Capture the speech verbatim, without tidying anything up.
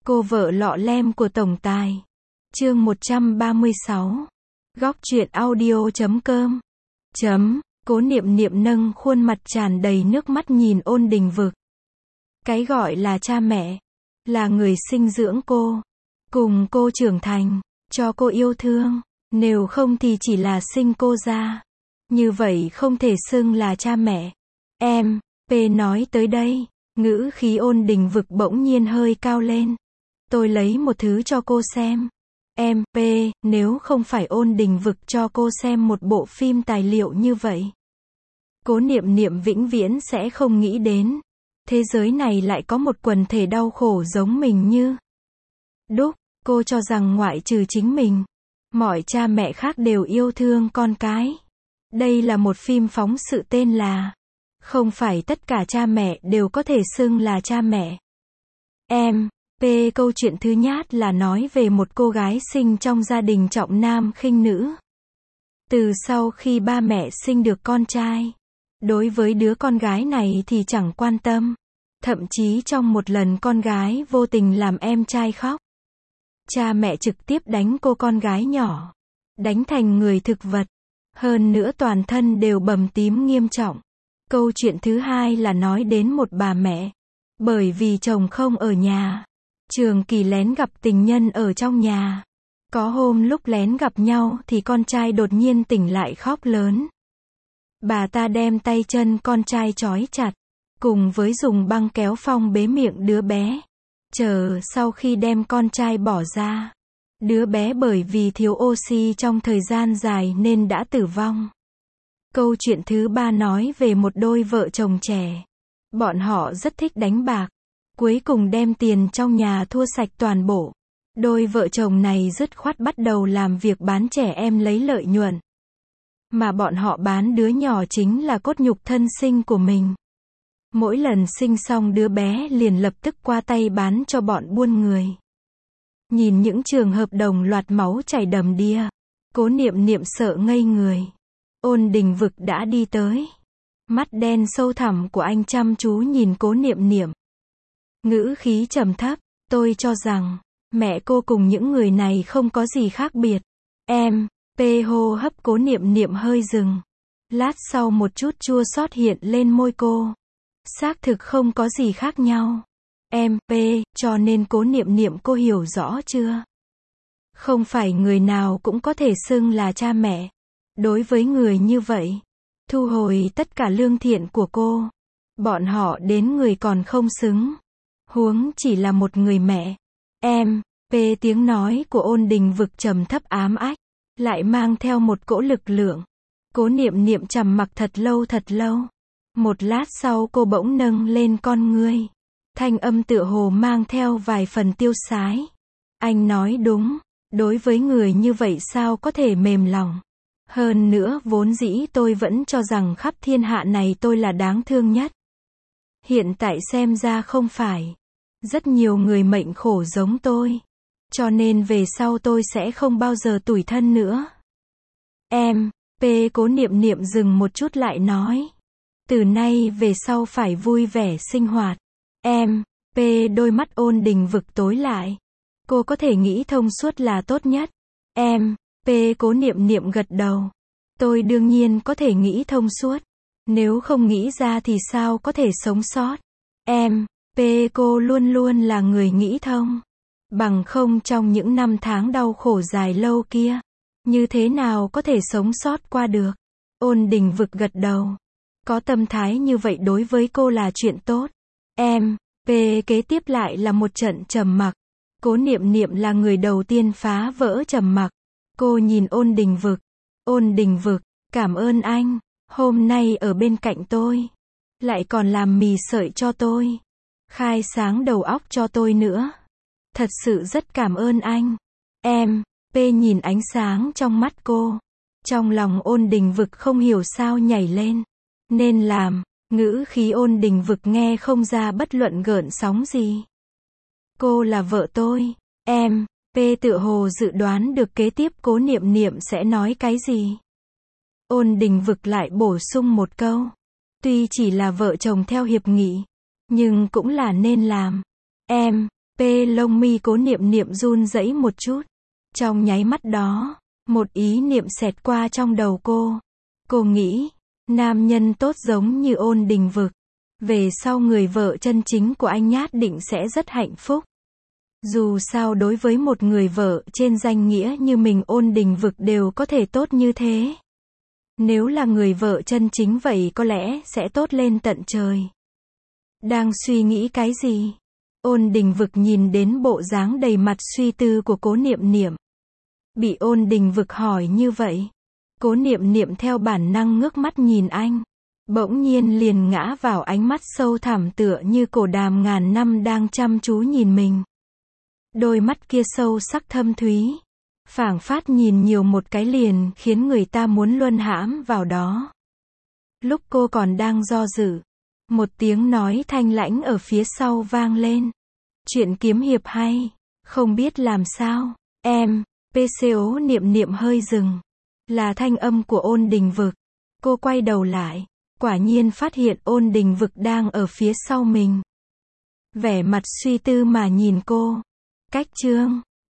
Cô vợ lọ lem của tổng tài. Chương một trăm ba mươi sáu. Góc truyện audio chấm com. Chấm. Cố Niệm Niệm nâng khuôn mặt tràn đầy nước mắt nhìn Ôn Đình Vực. Cái gọi là cha mẹ, là người sinh dưỡng cô, cùng cô trưởng thành, cho cô yêu thương, nếu không thì chỉ là sinh cô ra. Như vậy không thể xưng là cha mẹ. Em, P nói tới đây, ngữ khí Ôn Đình Vực bỗng nhiên hơi cao lên. Tôi lấy một thứ cho cô xem. Em, P, nếu không phải Ôn Đình Vực cho cô xem một bộ phim tài liệu như vậy, Cố Niệm Niệm vĩnh viễn sẽ không nghĩ đến, thế giới này lại có một quần thể đau khổ giống mình như đúc. Cô cho rằng ngoại trừ chính mình, mọi cha mẹ khác đều yêu thương con cái. Đây là một phim phóng sự tên là Không phải tất cả cha mẹ đều có thể xưng là cha mẹ. Em, P, câu chuyện thứ nhất là nói về một cô gái sinh trong gia đình trọng nam khinh nữ. Từ sau khi ba mẹ sinh được con trai, đối với đứa con gái này thì chẳng quan tâm. Thậm chí trong một lần con gái vô tình làm em trai khóc, cha mẹ trực tiếp đánh cô con gái nhỏ, đánh thành người thực vật. Hơn nữa toàn thân đều bầm tím nghiêm trọng. Câu chuyện thứ hai là nói đến một bà mẹ, bởi vì chồng không ở nhà, trường kỳ lén gặp tình nhân ở trong nhà. Có hôm lúc lén gặp nhau thì con trai đột nhiên tỉnh lại khóc lớn. Bà ta đem tay chân con trai trói chặt, cùng với dùng băng kéo phong bế miệng đứa bé. Chờ sau khi đem con trai bỏ ra, đứa bé bởi vì thiếu oxy trong thời gian dài nên đã tử vong. Câu chuyện thứ ba nói về một đôi vợ chồng trẻ. Bọn họ rất thích đánh bạc, cuối cùng đem tiền trong nhà thua sạch toàn bộ. Đôi vợ chồng này dứt khoát bắt đầu làm việc bán trẻ em lấy lợi nhuận. Mà bọn họ bán đứa nhỏ chính là cốt nhục thân sinh của mình. Mỗi lần sinh xong đứa bé liền lập tức qua tay bán cho bọn buôn người. Nhìn những trường hợp đồng loạt máu chảy đầm đìa, Cố Niệm Niệm sợ ngây người. Ôn Đình Vực đã đi tới. Mắt đen sâu thẳm của anh chăm chú nhìn Cố Niệm Niệm. Ngữ khí trầm thấp, tôi cho rằng, mẹ cô cùng những người này không có gì khác biệt. Em, P, hô hấp Cố Niệm Niệm hơi dừng. Lát sau một chút chua xót hiện lên môi cô. Xác thực không có gì khác nhau. Em, P, cho nên Cố Niệm Niệm cô hiểu rõ chưa? Không phải người nào cũng có thể xưng là cha mẹ. Đối với người như vậy, thu hồi tất cả lương thiện của cô. Bọn họ đến người còn không xứng. Huống chỉ là một người mẹ. Em, P, tiếng nói của Ôn Đình Vực trầm thấp ám ách, lại mang theo một cỗ lực lượng. Cố Niệm Niệm trầm mặc thật lâu thật lâu. Một lát sau cô bỗng nâng lên con ngươi. Thanh âm tựa hồ mang theo vài phần tiêu sái. Anh nói đúng, đối với người như vậy sao có thể mềm lòng. Hơn nữa vốn dĩ tôi vẫn cho rằng khắp thiên hạ này tôi là đáng thương nhất. Hiện tại xem ra không phải. Rất nhiều người mệnh khổ giống tôi. Cho nên về sau tôi sẽ không bao giờ tủi thân nữa. Em, P, Cố Niệm Niệm dừng một chút lại nói. Từ nay về sau phải vui vẻ sinh hoạt. Em, P, đôi mắt Ôn Đình Vực tối lại. Cô có thể nghĩ thông suốt là tốt nhất. Em, P, Cố Niệm Niệm gật đầu. Tôi đương nhiên có thể nghĩ thông suốt. Nếu không nghĩ ra thì sao có thể sống sót. Em, P, cô luôn luôn là người nghĩ thông. Bằng không trong những năm tháng đau khổ dài lâu kia, như thế nào có thể sống sót qua được. Ôn Đình Vực gật đầu. Có tâm thái như vậy đối với cô là chuyện tốt. Em, P, kế tiếp lại là một trận trầm mặc. Cố Niệm Niệm là người đầu tiên phá vỡ trầm mặc. Cô nhìn Ôn Đình Vực. Ôn Đình Vực, cảm ơn anh, hôm nay ở bên cạnh tôi. Lại còn làm mì sợi cho tôi. Khai sáng đầu óc cho tôi nữa. Thật sự rất cảm ơn anh. Em, P, nhìn ánh sáng trong mắt cô. Trong lòng Ôn Đình Vực không hiểu sao nhảy lên. Nên làm, ngữ khí Ôn Đình Vực nghe không ra bất luận gợn sóng gì. Cô là vợ tôi. Em, P, tựa hồ dự đoán được kế tiếp Cố Niệm Niệm sẽ nói cái gì. Ôn Đình Vực lại bổ sung một câu. Tuy chỉ là vợ chồng theo hiệp nghị, nhưng cũng là nên làm. Em, P lông mi Cố Niệm Niệm run rẩy một chút. Trong nháy mắt đó, một ý niệm xẹt qua trong đầu cô. Cô nghĩ, nam nhân tốt giống như Ôn Đình Vực. Về sau người vợ chân chính của anh nhất định sẽ rất hạnh phúc. Dù sao đối với một người vợ trên danh nghĩa như mình, Ôn Đình Vực đều có thể tốt như thế. Nếu là người vợ chân chính vậy có lẽ sẽ tốt lên tận trời. Đang suy nghĩ cái gì? Ôn Đình Vực nhìn đến bộ dáng đầy mặt suy tư của Cố Niệm Niệm. Bị Ôn Đình Vực hỏi như vậy, Cố Niệm Niệm theo bản năng ngước mắt nhìn anh. Bỗng nhiên liền ngã vào ánh mắt sâu thẳm tựa như cổ đàm ngàn năm đang chăm chú nhìn mình. Đôi mắt kia sâu sắc thâm thúy, phảng phất nhìn nhiều một cái liền khiến người ta muốn luân hãm vào đó. Lúc cô còn đang do dự, một tiếng nói thanh lãnh ở phía sau vang lên. Chuyện kiếm hiệp hay, không biết làm sao, em, pê xê o Niệm Niệm hơi dừng. Là thanh âm của Ôn Đình Vực. Cô quay đầu lại, quả nhiên phát hiện Ôn Đình Vực đang ở phía sau mình. Vẻ mặt suy tư mà nhìn cô. Cách chương